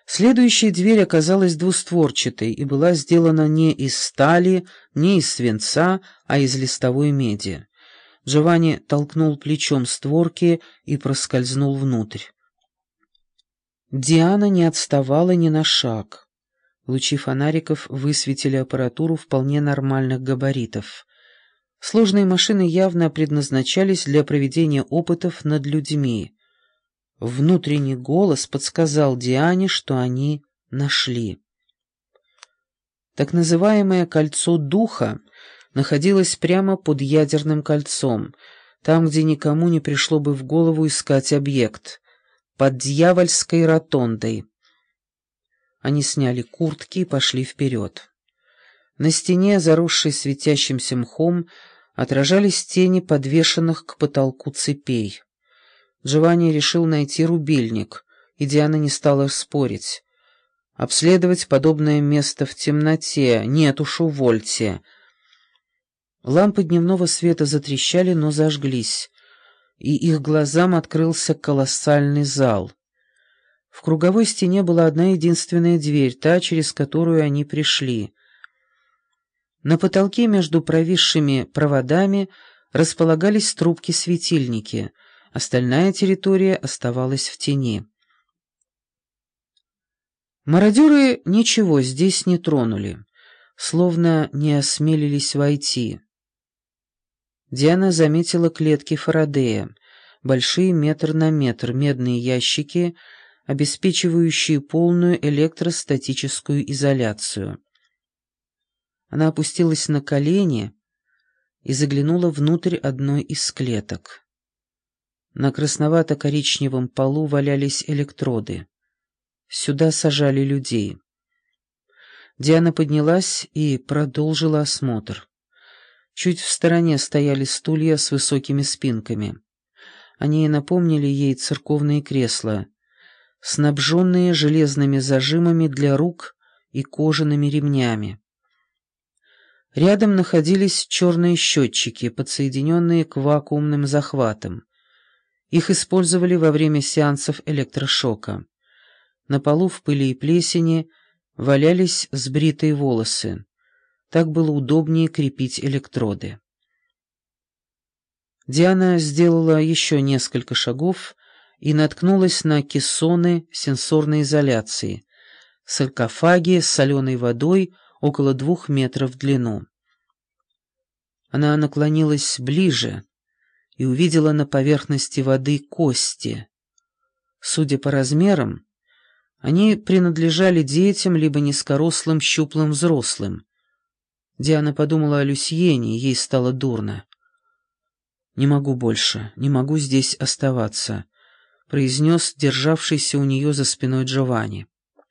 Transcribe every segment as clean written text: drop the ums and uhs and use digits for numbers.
Следующая дверь оказалась двустворчатой и была сделана не из стали, не из свинца, а из листовой меди. Джованни толкнул плечом створки и проскользнул внутрь. Диана не отставала ни на шаг. Лучи фонариков высветили аппаратуру вполне нормальных габаритов. Сложные машины явно предназначались для проведения опытов над людьми. Внутренний голос подсказал Диане, что они нашли. Так называемое «кольцо духа» находилось прямо под ядерным кольцом, там, где никому не пришло бы в голову искать объект, под дьявольской ротондой. Они сняли куртки и пошли вперед. На стене, заросшей светящимся мхом, отражались тени подвешенных к потолку цепей. Джованни решил найти рубильник, и Диана не стала спорить. Обследовать подобное место в темноте, нет уж, увольте. Лампы дневного света затрещали, но зажглись, и их глазам открылся колоссальный зал. В круговой стене была одна единственная дверь, та, через которую они пришли. На потолке между провисшими проводами располагались трубки-светильники. Остальная территория оставалась в тени. Мародеры ничего здесь не тронули, словно не осмелились войти. Диана заметила клетки Фарадея, большие метр на метр, медные ящики, обеспечивающие полную электростатическую изоляцию. Она опустилась на колени и заглянула внутрь одной из клеток. На красновато-коричневом полу валялись электроды. Сюда сажали людей. Диана поднялась и продолжила осмотр. Чуть в стороне стояли стулья с высокими спинками. Они напомнили ей церковные кресла, снабженные железными зажимами для рук и кожаными ремнями. Рядом находились черные счетчики, подсоединенные к вакуумным захватам. Их использовали во время сеансов электрошока. На полу в пыли и плесени валялись сбритые волосы. Так было удобнее крепить электроды. Диана сделала еще несколько шагов и наткнулась на кессоны сенсорной изоляции, саркофаги с соленой водой около 2 метров в длину. Она наклонилась ближе и увидела на поверхности воды кости. Судя по размерам, они принадлежали детям либо низкорослым щуплым взрослым. Диана подумала о Люсьене, ей стало дурно. «Не могу больше, не могу здесь оставаться», — произнес державшийся у нее за спиной Джованни.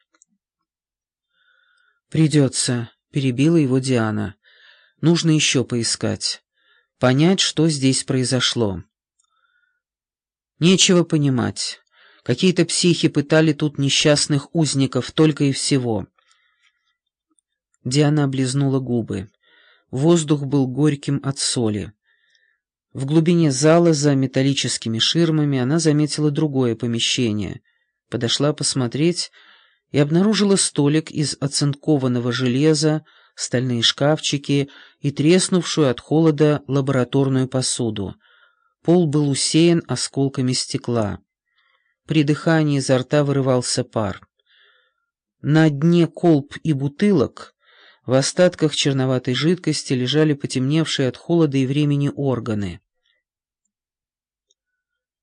«Придется», — перебила его Диана. «Нужно еще поискать, понять, что здесь произошло». «Нечего понимать. Какие-то психи пытали тут несчастных узников, только и всего». Диана облизнула губы. Воздух был горьким от соли. В глубине зала, за металлическими ширмами, она заметила другое помещение. Подошла посмотреть и обнаружила столик из оцинкованного железа, стальные шкафчики и треснувшую от холода лабораторную посуду. Пол был усеян осколками стекла. При дыхании изо рта вырывался пар. На дне колб и бутылок в остатках черноватой жидкости лежали потемневшие от холода и времени органы.